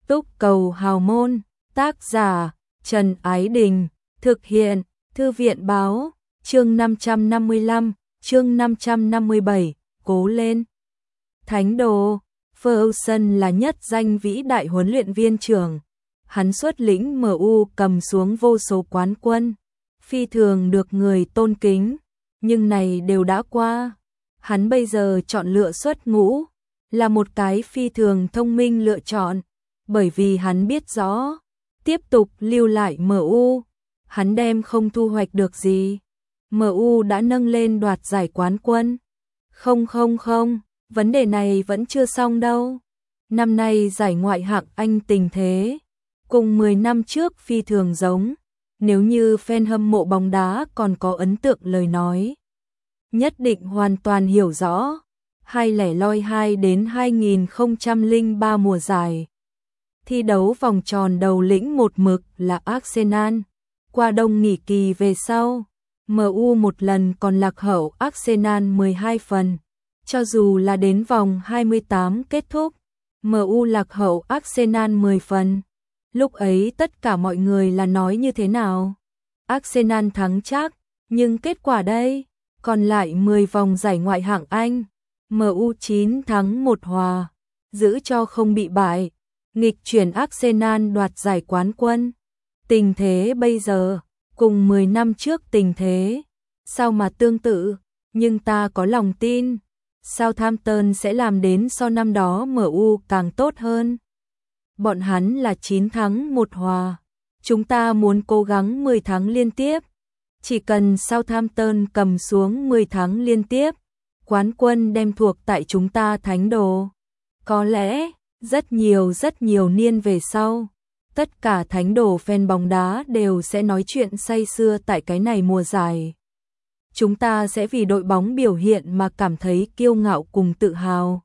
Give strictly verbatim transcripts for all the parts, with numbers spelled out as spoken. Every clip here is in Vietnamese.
Túc Cầu Hào Môn, tác giả Trần Ái Đình, thực hiện Thư viện Báo, chương năm trăm năm mươi lăm, chương năm trăm năm mươi bảy, cố lên. Thánh đồ, Ferguson là nhất danh vĩ đại huấn luyện viên trưởng. Hắn xuất lĩnh em u cầm xuống vô số quán quân, phi thường được người tôn kính, nhưng này đều đã qua. Hắn bây giờ chọn lựa xuất ngũ, là một cái phi thường thông minh lựa chọn, bởi vì hắn biết rõ, tiếp tục lưu lại em u, hắn đem không thu hoạch được gì. em u đã nâng lên đoạt giải quán quân. Không không không, vấn đề này vẫn chưa xong đâu. Năm nay giải ngoại hạng Anh tình thế cùng mười năm trước phi thường giống, nếu như fan hâm mộ bóng đá còn có ấn tượng lời nói, nhất định hoàn toàn hiểu rõ. hai không không hai đến hai nghìn không trăm lẻ ba mùa giải, thi đấu vòng tròn đầu lĩnh một mực là Arsenal. Qua đông nghỉ kỳ về sau, em u một lần còn lạc hậu Arsenal mười hai phần. Cho dù là đến vòng hai mươi tám kết thúc, em u lạc hậu Arsenal mười phần. Lúc ấy tất cả mọi người là nói như thế nào? Arsenal thắng chắc, nhưng kết quả đây, còn lại mười vòng giải ngoại hạng Anh, em u chín thắng một hòa, giữ cho không bị bại, nghịch chuyển Arsenal đoạt giải quán quân. Tình thế bây giờ, cùng mười năm trước tình thế, sao mà tương tự, nhưng ta có lòng tin, Southampton sẽ làm đến so năm đó em u càng tốt hơn. Bọn hắn là chín thắng một hòa, chúng ta muốn cố gắng mười thắng liên tiếp. Chỉ cần Southampton cầm xuống mười thắng liên tiếp, quán quân đem thuộc tại chúng ta thánh đồ. Có lẽ, rất nhiều rất nhiều niên về sau, tất cả thánh đồ fan bóng đá đều sẽ nói chuyện say sưa tại cái này mùa giải. Chúng ta sẽ vì đội bóng biểu hiện mà cảm thấy kiêu ngạo cùng tự hào.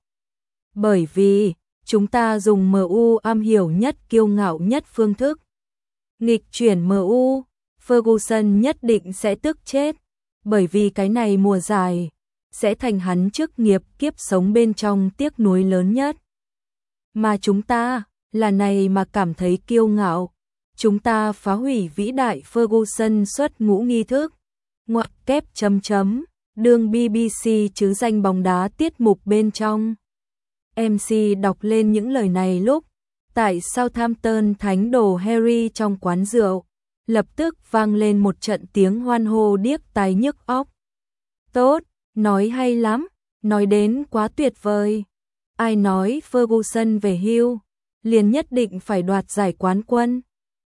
Bởi vì, chúng ta dùng em u am hiểu nhất kiêu ngạo nhất phương thức. Nghịch chuyển em u, Ferguson nhất định sẽ tức chết, bởi vì cái này mùa giải sẽ thành hắn chức nghiệp kiếp sống bên trong tiếc nuối lớn nhất. Mà chúng ta, là này mà cảm thấy kiêu ngạo. Chúng ta phá hủy vĩ đại Ferguson xuất ngũ nghi thức. Ngoặc kép chấm chấm, đường bê bê xê chứ danh bóng đá tiết mục bên trong. em xê đọc lên những lời này lúc tại Southampton thánh đồ Harry trong quán rượu, lập tức vang lên một trận tiếng hoan hô điếc tai nhức óc. Tốt, nói hay lắm, nói đến quá tuyệt vời. Ai nói Ferguson về hưu, liền nhất định phải đoạt giải quán quân.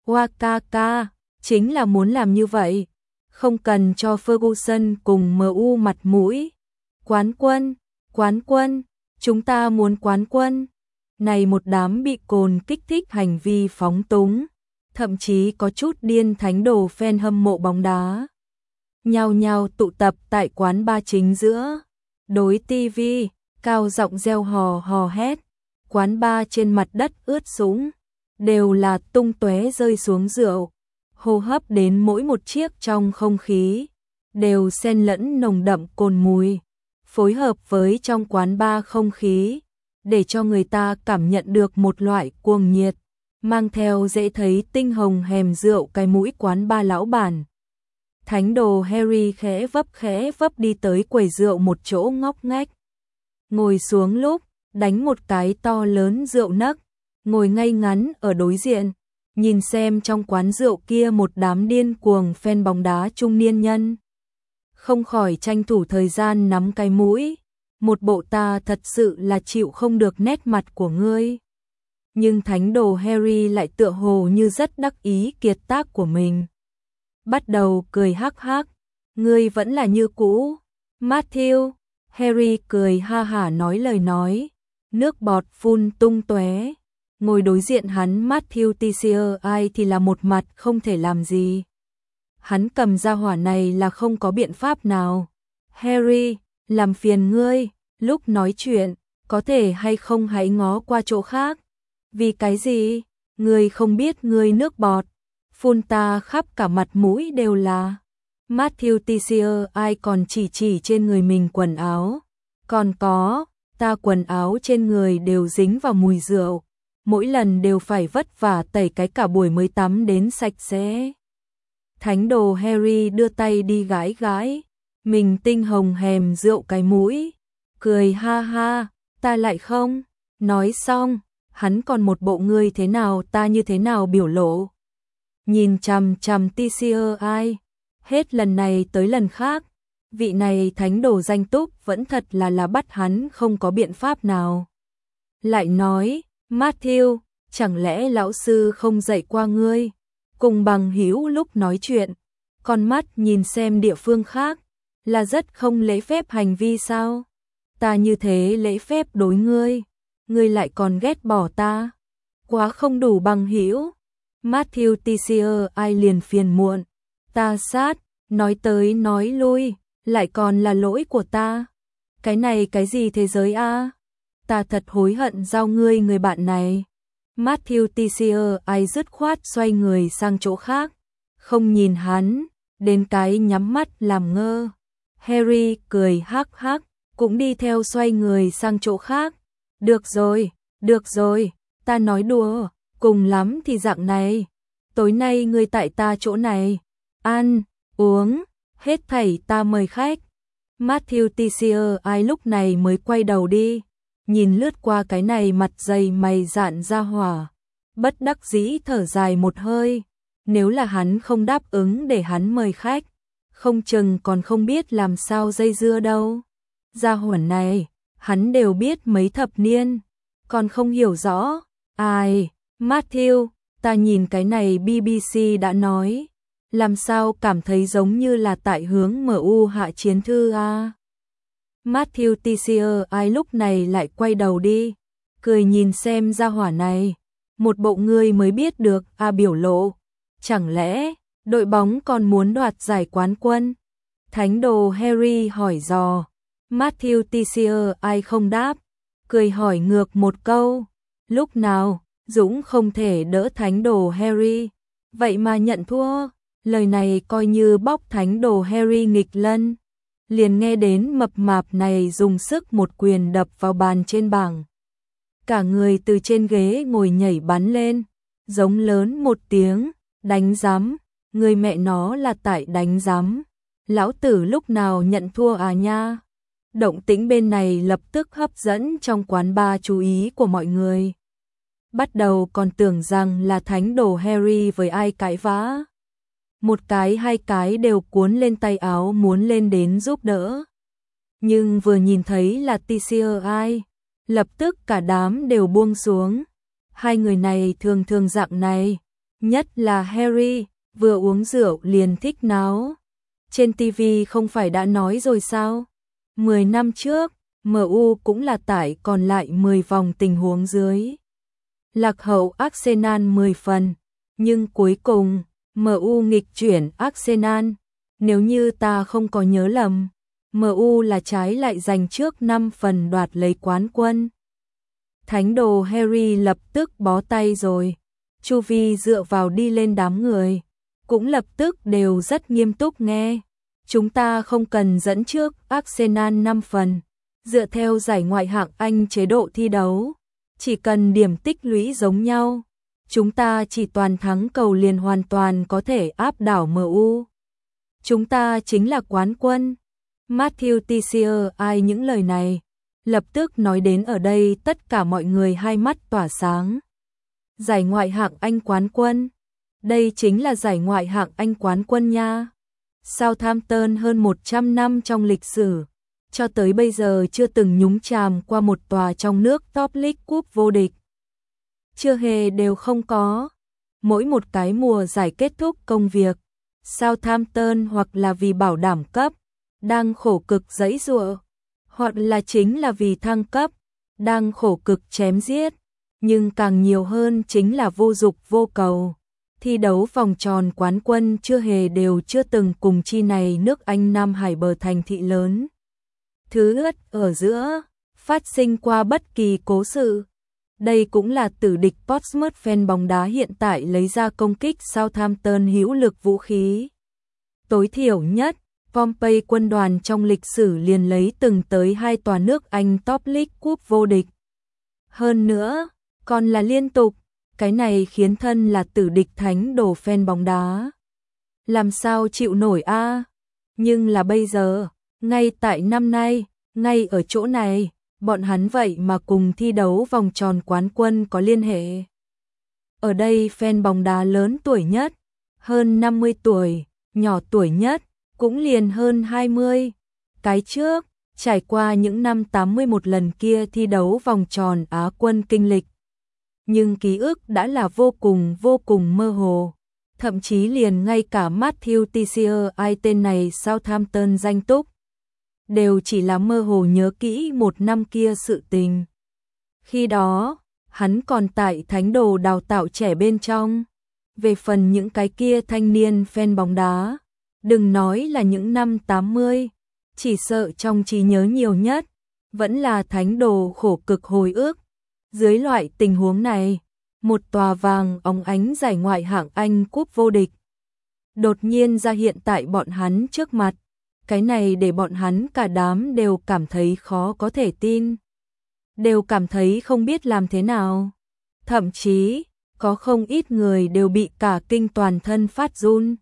Wakaka, chính là muốn làm như vậy, không cần cho Ferguson cùng em u mặt mũi. Quán quân, quán quân, chúng ta muốn quán quân. Này một đám bị cồn kích thích hành vi phóng túng, thậm chí có chút điên thánh đồ fan hâm mộ bóng đá. Nhao nhao tụ tập tại quán bar chính giữa, đối tivi, cao giọng reo hò hò hét. Quán bar trên mặt đất ướt sũng, đều là tung tóe rơi xuống rượu, hô hấp đến mỗi một chiếc trong không khí, đều xen lẫn nồng đậm cồn mùi, phối hợp với trong quán bar không khí, để cho người ta cảm nhận được một loại cuồng nhiệt, mang theo dễ thấy tinh hồng hèm rượu cái mũi quán bar lão bản. Thánh đồ Harry khẽ vấp khẽ vấp đi tới quầy rượu một chỗ ngóc ngách. Ngồi xuống lúc, đánh một cái to lớn rượu nấc, ngồi ngay ngắn ở đối diện, nhìn xem trong quán rượu kia một đám điên cuồng fan bóng đá trung niên nhân. Không khỏi tranh thủ thời gian nắm cái mũi, một bộ ta thật sự là chịu không được nét mặt của ngươi. Nhưng thánh đồ Harry lại tựa hồ như rất đắc ý kiệt tác của mình. Bắt đầu cười hắc hắc, ngươi vẫn là như cũ, Matthew. Harry cười ha hả nói lời nói, nước bọt phun tung tóe. Ngồi đối diện hắn Matthew Tessier ai thì là một mặt không thể làm gì. Hắn cầm ra hỏa này là không có biện pháp nào. Harry, làm phiền ngươi, lúc nói chuyện, có thể hay không hãy ngó qua chỗ khác. Vì cái gì? Ngươi không biết ngươi nước bọt phun ta khắp cả mặt mũi đều là. Matthew Tessier ai còn chỉ chỉ trên người mình quần áo. Còn có, ta quần áo trên người đều dính vào mùi rượu. mỗi lần đều phải vất vả tẩy cái cả buổi mới tắm đến sạch sẽ. Thánh đồ Harry đưa tay đi gãi gãi, mình tinh hồng hèm rượu cái mũi, cười ha ha, ta lại không. Nói xong, hắn còn một bộ ngươi thế nào ta như thế nào biểu lộ. Nhìn chằm chằm tê xê i, hết lần này tới lần khác, vị này thánh đồ danh túc vẫn thật là là bắt hắn không có biện pháp nào. Lại nói, Matthew, chẳng lẽ lão sư không dạy qua ngươi? Cùng bằng hữu lúc nói chuyện, con mắt nhìn xem địa phương khác, là rất không lễ phép hành vi sao? Ta như thế lễ phép đối ngươi, ngươi lại còn ghét bỏ ta, quá không đủ bằng hữu. Matthew tê xê i liền phiền muộn, ta sát, nói tới nói lui, lại còn là lỗi của ta. Cái này cái gì thế giới a? Ta thật hối hận giao ngươi người bạn này. Matthew tê xê i dứt khoát xoay người sang chỗ khác, không nhìn hắn, đến cái nhắm mắt làm ngơ. Harry cười hắc hắc, cũng đi theo xoay người sang chỗ khác. Được rồi, được rồi, ta nói đùa, cùng lắm thì dạng này. Tối nay ngươi tại ta chỗ này, ăn, uống, hết thảy ta mời khách. Matthew tê xê i lúc này mới quay đầu đi, nhìn lướt qua cái này mặt dày mày dạn ra hỏa, bất đắc dĩ thở dài một hơi. Nếu là hắn không đáp ứng để hắn mời khách, không chừng còn không biết làm sao dây dưa đâu. Gia hỏa này, hắn đều biết mấy thập niên, còn không hiểu rõ. Ai, Matthew, ta nhìn cái này bê bê xê đã nói, làm sao cảm thấy giống như là tại hướng em u hạ chiến thư a. Matthew tê xê i lúc này lại quay đầu đi, cười nhìn xem gia hỏa này, một bộ người mới biết được a biểu lộ. Chẳng lẽ đội bóng còn muốn đoạt giải quán quân? Thánh đồ Harry hỏi dò. Matthew tê xê i không đáp, cười hỏi ngược một câu. Lúc nào Dũng không thể đỡ thánh đồ Harry, vậy mà nhận thua. Lời này coi như bóc thánh đồ Harry nghịch lân. Liền nghe đến mập mạp này dùng sức một quyền đập vào bàn trên bảng. Cả người từ trên ghế ngồi nhảy bắn lên, giống lớn một tiếng, đánh giám, người mẹ nó là tại đánh giám. Lão tử lúc nào nhận thua à nha? Động tĩnh bên này lập tức hấp dẫn trong quán bar chú ý của mọi người. Bắt đầu còn tưởng rằng là thánh đồ Harry với ai cãi vã. Một cái hai cái đều cuốn lên tay áo muốn lên đến giúp đỡ. Nhưng vừa nhìn thấy là tê xê i, lập tức cả đám đều buông xuống. Hai người này thường thường dạng này, nhất là Harry, vừa uống rượu liền thích náo. Trên ti vi không phải đã nói rồi sao? mười năm trước, em u cũng là tại còn lại mười vòng tình huống dưới. Lạc hậu Arsenal mười phần, nhưng cuối cùng, em u nghịch chuyển Arsenal. Nếu như ta không có nhớ lầm, em u là trái lại giành trước năm phần đoạt lấy quán quân. Thánh đồ Harry lập tức bó tay rồi. Chu Vi dựa vào đi lên đám người, cũng lập tức đều rất nghiêm túc nghe. Chúng ta không cần dẫn trước Arsenal năm phần, dựa theo giải ngoại hạng Anh chế độ thi đấu, chỉ cần điểm tích lũy giống nhau, chúng ta chỉ toàn thắng cầu liền hoàn toàn có thể áp đảo em u. Chúng ta chính là quán quân. Matthew tê xê i những lời này, lập tức nói đến ở đây tất cả mọi người hai mắt tỏa sáng. Giải ngoại hạng Anh quán quân, đây chính là giải ngoại hạng Anh quán quân nha. Southampton hơn một trăm năm trong lịch sử, cho tới bây giờ chưa từng nhúng chàm qua một tòa trong nước top league cúp vô địch. Chưa hề đều không có. Mỗi một cái mùa giải kết thúc công việc, Southampton hoặc là vì bảo đảm cấp, đang khổ cực giãy giụa, hoặc là chính là vì thăng cấp, đang khổ cực chém giết, nhưng càng nhiều hơn chính là vô dục vô cầu. Thi đấu vòng tròn quán quân chưa hề đều chưa từng cùng chi này nước Anh Nam Hải bờ thành thị lớn. Thứ ất ở giữa, phát sinh qua bất kỳ cố sự. Đây cũng là tử địch Portsmouth fan bóng đá hiện tại lấy ra công kích Southampton hữu lực vũ khí. Tối thiểu nhất, Pompey quân đoàn trong lịch sử liền lấy từng tới hai tòa nước Anh top league cúp vô địch. Hơn nữa, còn là liên tục, cái này khiến thân là tử địch thánh đồ fan bóng đá làm sao chịu nổi a. Nhưng là bây giờ, ngay tại năm nay, ngay ở chỗ này, bọn hắn vậy mà cùng thi đấu vòng tròn quán quân có liên hệ. Ở đây fan bóng đá lớn tuổi nhất, hơn năm mươi tuổi, nhỏ tuổi nhất, cũng liền hơn hai mươi. Cái trước, trải qua những năm tám mươi mốt lần kia thi đấu vòng tròn Á quân kinh lịch. Nhưng ký ức đã là vô cùng vô cùng mơ hồ. Thậm chí liền ngay cả Matthew Teixeira ai tên này Southampton danh túc, đều chỉ là mơ hồ nhớ kỹ một năm kia sự tình. Khi đó, hắn còn tại thánh đồ đào tạo trẻ bên trong. Về phần những cái kia thanh niên fan bóng đá, đừng nói là những năm tám mươi, chỉ sợ trong trí nhớ nhiều nhất, vẫn là thánh đồ khổ cực hồi ức. Dưới loại tình huống này, một tòa vàng óng ánh giải ngoại hạng Anh cúp vô địch đột nhiên ra hiện tại bọn hắn trước mặt. Cái này để bọn hắn cả đám đều cảm thấy khó có thể tin, đều cảm thấy không biết làm thế nào. Thậm chí, có không ít người đều bị cả kinh toàn thân phát run.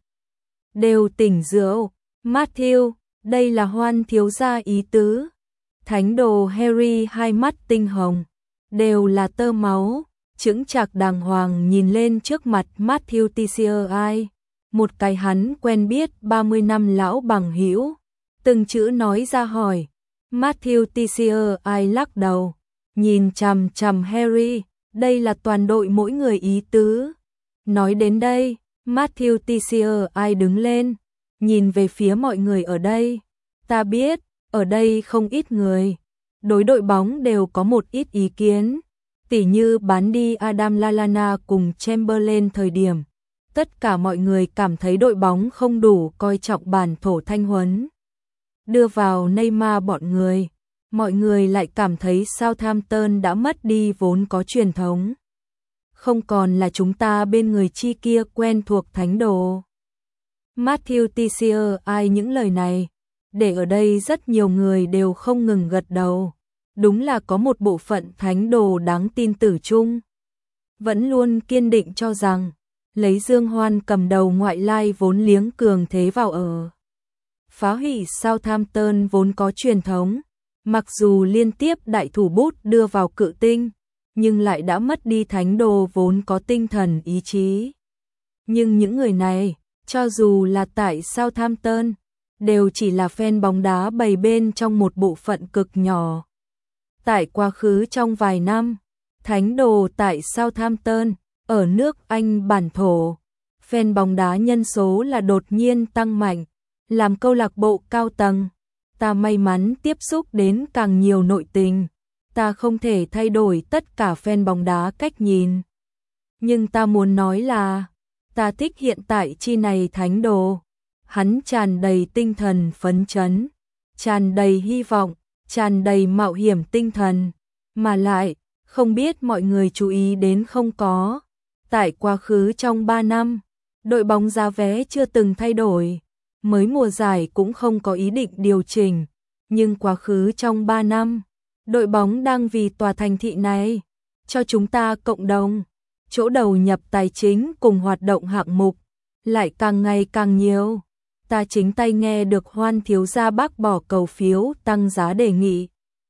Đều tỉnh rượu, Matthew, đây là Hoan thiếu gia ý tứ. Thánh đồ Harry hai mắt tinh hồng, đều là tơ máu, chững chạc đàng hoàng nhìn lên trước mặt Matthew Teixeira, một cái hắn quen biết ba mươi năm lão bằng hữu. Từng chữ nói ra hỏi. Matthew Teixeira lắc đầu, nhìn chằm chằm Harry, đây là toàn đội mỗi người ý tứ. Nói đến đây, Matthew Teixeira đứng lên, nhìn về phía mọi người ở đây. Ta biết, ở đây không ít người, đối đội bóng đều có một ít ý kiến. Tỉ như bán đi Adam Lallana cùng Chamberlain thời điểm, tất cả mọi người cảm thấy đội bóng không đủ coi trọng bản thổ thanh huấn. Đưa vào Neymar bọn người, mọi người lại cảm thấy Southampton đã mất đi vốn có truyền thống. Không còn là chúng ta bên người chi kia quen thuộc thánh đồ. Matthew Teixeira những lời này, để ở đây rất nhiều người đều không ngừng gật đầu. Đúng là có một bộ phận thánh đồ đáng tin tử chung, vẫn luôn kiên định cho rằng, lấy Dương Hoan cầm đầu ngoại lai vốn liếng cường thế vào ở. Phá hủy Southampton vốn có truyền thống, mặc dù liên tiếp đại thủ bút đưa vào cự tinh, nhưng lại đã mất đi thánh đồ vốn có tinh thần ý chí. Nhưng những người này, cho dù là tại Southampton, đều chỉ là fan bóng đá bầy bên trong một bộ phận cực nhỏ. Tại quá khứ trong vài năm, thánh đồ tại Southampton, ở nước Anh bản thổ, fan bóng đá nhân số là đột nhiên tăng mạnh. Làm câu lạc bộ cao tầng, ta may mắn tiếp xúc đến càng nhiều nội tình. Ta không thể thay đổi tất cả fan bóng đá cách nhìn. Nhưng ta muốn nói là, ta thích hiện tại chi này thánh đồ. Hắn tràn đầy tinh thần phấn chấn, tràn đầy hy vọng, tràn đầy mạo hiểm tinh thần. Mà lại, không biết mọi người chú ý đến không có. Tại quá khứ trong ba năm, đội bóng giá vé chưa từng thay đổi. Mới mùa giải cũng không có ý định điều chỉnh. Nhưng quá khứ trong ba năm, đội bóng đang vì tòa thành thị này, cho chúng ta cộng đồng, chỗ đầu nhập tài chính cùng hoạt động hạng mục, lại càng ngày càng nhiều. Ta chính tay nghe được Hoan thiếu gia bác bỏ cầu phiếu tăng giá đề nghị.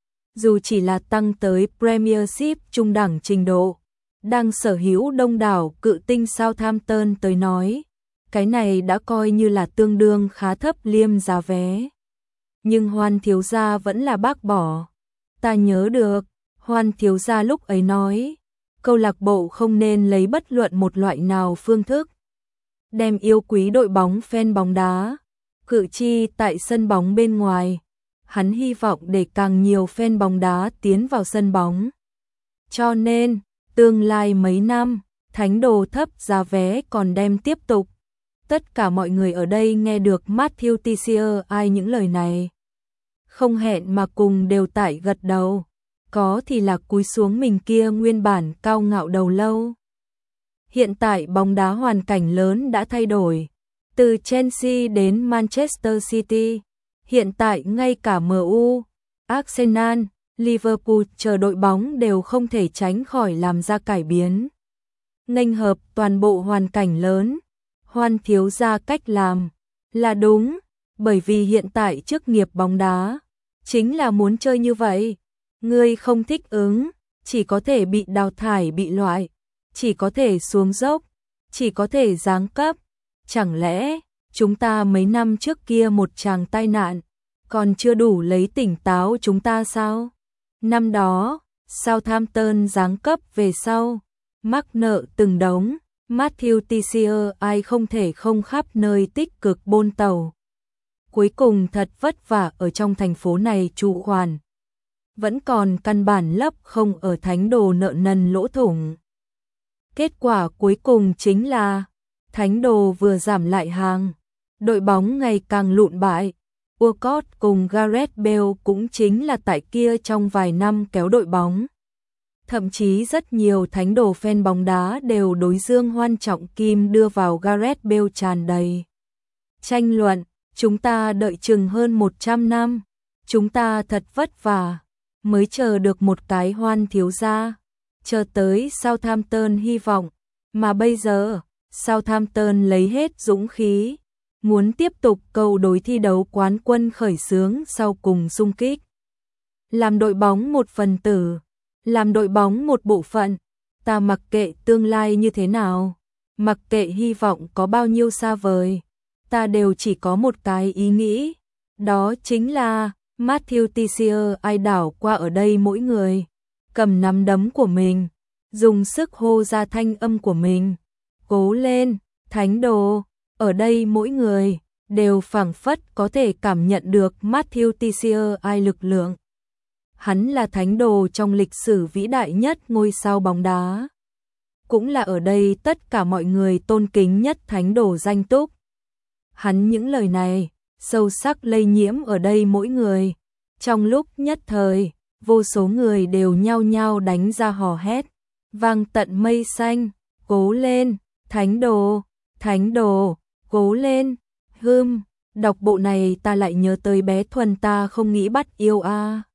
Dù chỉ là tăng tới Premiership trung đẳng trình độ, đang sở hữu đông đảo cự tinh Southampton tới nói, cái này đã coi như là tương đương khá thấp liêm giá vé. Nhưng Hoan thiếu gia vẫn là bác bỏ. Ta nhớ được, Hoan thiếu gia lúc ấy nói, câu lạc bộ không nên lấy bất luận một loại nào phương thức đem yêu quý đội bóng fan bóng đá, cử tri tại sân bóng bên ngoài. Hắn hy vọng để càng nhiều fan bóng đá tiến vào sân bóng. Cho nên, tương lai mấy năm, thánh đồ thấp giá vé còn đem tiếp tục. Tất cả mọi người ở đây nghe được Matthew Teixeira những lời này, không hẹn mà cùng đều tải gật đầu, có thì là cúi xuống mình kia nguyên bản cao ngạo đầu lâu. Hiện tại bóng đá hoàn cảnh lớn đã thay đổi, từ Chelsea đến Manchester City, hiện tại ngay cả em u, Arsenal, Liverpool chờ đội bóng đều không thể tránh khỏi làm ra cải biến. Nghênh hợp toàn bộ hoàn cảnh lớn, Hoan thiếu gia cách làm là đúng, bởi vì hiện tại chức nghiệp bóng đá chính là muốn chơi như vậy. Ngươi không thích ứng, chỉ có thể bị đào thải bị loại, chỉ có thể xuống dốc, chỉ có thể giáng cấp. Chẳng lẽ chúng ta mấy năm trước kia một tràng tai nạn còn chưa đủ lấy tỉnh táo chúng ta sao? Năm đó, Southampton giáng cấp về sau, mắc nợ từng đống, Matthew Teixeira ai không thể không khắp nơi tích cực bôn tàu. Cuối cùng thật vất vả ở trong thành phố này trụ khoản. Vẫn còn căn bản lấp không ở thánh đồ nợ nần lỗ thủng. Kết quả cuối cùng chính là thánh đồ vừa giảm lại hàng, đội bóng ngày càng lụn bại. Walcott cùng Gareth Bale cũng chính là tại kia trong vài năm kéo đội bóng. Thậm chí rất nhiều thánh đồ fan bóng đá đều đối Dương Hoan trọng kim đưa vào Gareth Bale tràn đầy tranh luận. Chúng ta đợi chừng hơn một trăm năm, chúng ta thật vất vả mới chờ được một cái Hoan thiếu gia, chờ tới Southampton hy vọng, mà bây giờ Southampton lấy hết dũng khí, muốn tiếp tục cầu đối thi đấu quán quân khởi xướng sau cùng xung kích. Làm đội bóng một phần tử, làm đội bóng một bộ phận, ta mặc kệ tương lai như thế nào, mặc kệ hy vọng có bao nhiêu xa vời, ta đều chỉ có một cái ý nghĩ, đó chính là Matthew Teixeira ai đảo qua ở đây mỗi người, cầm nắm đấm của mình, dùng sức hô ra thanh âm của mình, cố lên, thánh đồ, ở đây mỗi người đều phảng phất có thể cảm nhận được Matthew Teixeira ai lực lượng. Hắn là thánh đồ trong lịch sử vĩ đại nhất ngôi sao bóng đá. Cũng là ở đây tất cả mọi người tôn kính nhất thánh đồ danh túc. Hắn những lời này, sâu sắc lây nhiễm ở đây mỗi người. Trong lúc nhất thời, vô số người đều nhao nhao đánh ra hò hét. Vang tận mây xanh, cố lên, thánh đồ, thánh đồ, cố lên, hưm. Đọc bộ này ta lại nhớ tới bé Thuần ta không nghĩ bắt yêu a.